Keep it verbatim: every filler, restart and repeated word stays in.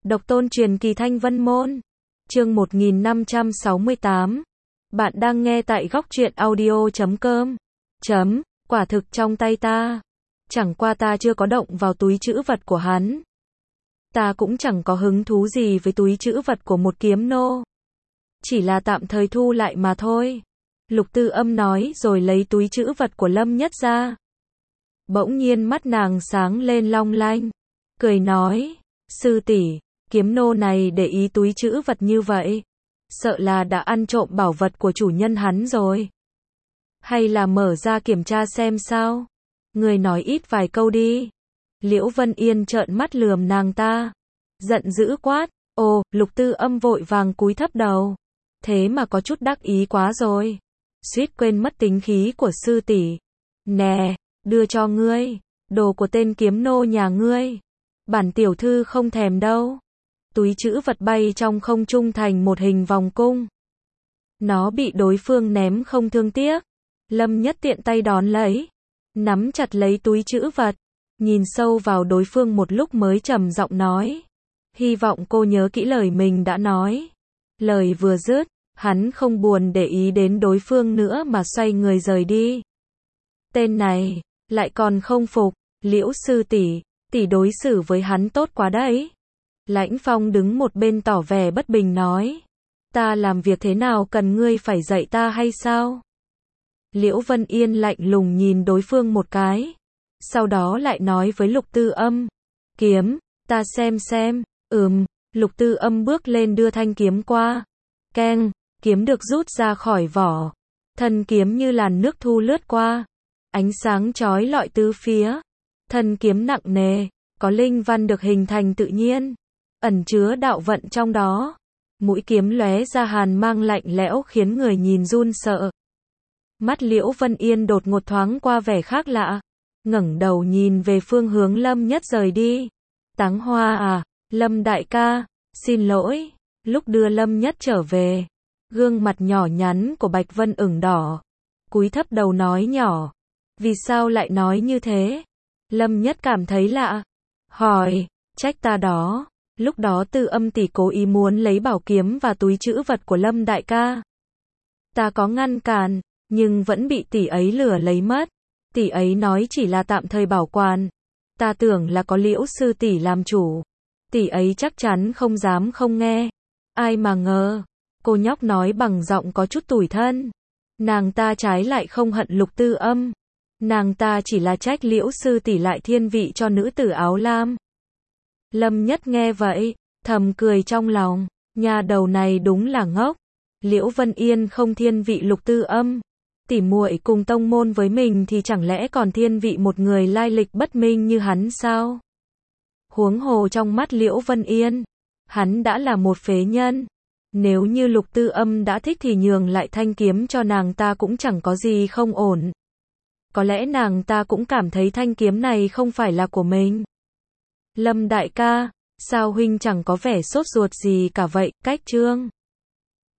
Độc tôn truyền kỳ Thanh Vân Môn. Chương một nghìn năm trăm sáu mươi tám. Bạn đang nghe tại góc truyện audio chấm com. Chấm, quả thực trong tay ta. Chẳng qua ta chưa có động vào túi trữ vật của hắn. Ta cũng chẳng có hứng thú gì với túi trữ vật của một kiếm nô. Chỉ là tạm thời thu lại mà thôi. Lục Tư Âm nói rồi lấy túi trữ vật của Lâm Nhất ra. Bỗng nhiên mắt nàng sáng lên long lanh. Cười nói, sư tỷ, kiếm nô này để ý túi trữ vật như vậy. Sợ là đã ăn trộm bảo vật của chủ nhân hắn rồi. Hay là mở ra kiểm tra xem sao. Người nói ít vài câu đi. Liễu Vân Yên trợn mắt lườm nàng ta. Giận dữ quát, ồ, Lục Tư Âm vội vàng cúi thấp đầu. Thế mà có chút đắc ý quá rồi. Suýt quên mất tính khí của sư tỷ. Nè, đưa cho ngươi, đồ của tên kiếm nô nhà ngươi. Bản tiểu thư không thèm đâu. Túi trữ vật bay trong không trung thành một hình vòng cung. Nó bị đối phương ném không thương tiếc. Lâm Nhất tiện tay đón lấy. Nắm chặt lấy túi trữ vật. Nhìn sâu vào đối phương một lúc mới trầm giọng nói. Hy vọng cô nhớ kỹ lời mình đã nói. Lời vừa dứt, hắn không buồn để ý đến đối phương nữa mà xoay người rời đi. Tên này, lại còn không phục, Liễu sư tỷ, tỷ đối xử với hắn tốt quá đấy. Lãnh Phong đứng một bên tỏ vẻ bất bình nói. Ta làm việc thế nào cần ngươi phải dạy ta hay sao? Liễu Vân Yên lạnh lùng nhìn đối phương một cái. Sau đó lại nói với Lục Tư Âm. Kiếm, ta xem xem, ừm, Lục Tư Âm bước lên đưa thanh kiếm qua. Keng, kiếm được rút ra khỏi vỏ. Thân kiếm như làn nước thu lướt qua. Ánh sáng chói lọi tứ phía. Thân kiếm nặng nề, có linh văn được hình thành tự nhiên. Ẩn chứa đạo vận trong đó. Mũi kiếm lóe ra hàn mang lạnh lẽo khiến người nhìn run sợ. Mắt Liễu Vân Yên đột ngột thoáng qua vẻ khác lạ. Ngẩng đầu nhìn về phương hướng Lâm Nhất rời đi. Táng Hoa à, Lâm đại ca, xin lỗi. Lúc đưa Lâm Nhất trở về, gương mặt nhỏ nhắn của Bạch Vân ửng đỏ. Cúi thấp đầu nói nhỏ. Vì sao lại nói như thế? Lâm Nhất cảm thấy lạ. Hỏi, trách ta đó. Lúc đó Tư Âm tỷ cố ý muốn lấy bảo kiếm và túi trữ vật của Lâm đại ca. Ta có ngăn cản, nhưng vẫn bị tỷ ấy lừa lấy mất. Tỷ ấy nói chỉ là tạm thời bảo quản. Ta tưởng là có Liễu sư tỷ làm chủ. Tỷ ấy chắc chắn không dám không nghe. Ai mà ngờ. Cô nhóc nói bằng giọng có chút tủi thân. Nàng ta trái lại không hận Lục Tư Âm. Nàng ta chỉ là trách Liễu sư tỷ lại thiên vị cho nữ tử áo lam. Lâm Nhất nghe vậy, thầm cười trong lòng. Nhà đầu này đúng là ngốc. Liễu Vân Yên không thiên vị Lục Tư Âm. Tỉ muội cùng tông môn với mình thì chẳng lẽ còn thiên vị một người lai lịch bất minh như hắn sao? Huống hồ trong mắt Liễu Vân Yên, hắn đã là một phế nhân. Nếu như Lục Tư Âm đã thích thì nhường lại thanh kiếm cho nàng ta cũng chẳng có gì không ổn. Có lẽ nàng ta cũng cảm thấy thanh kiếm này không phải là của mình. Lâm đại ca, sao huynh chẳng có vẻ sốt ruột gì cả vậy? Cách chương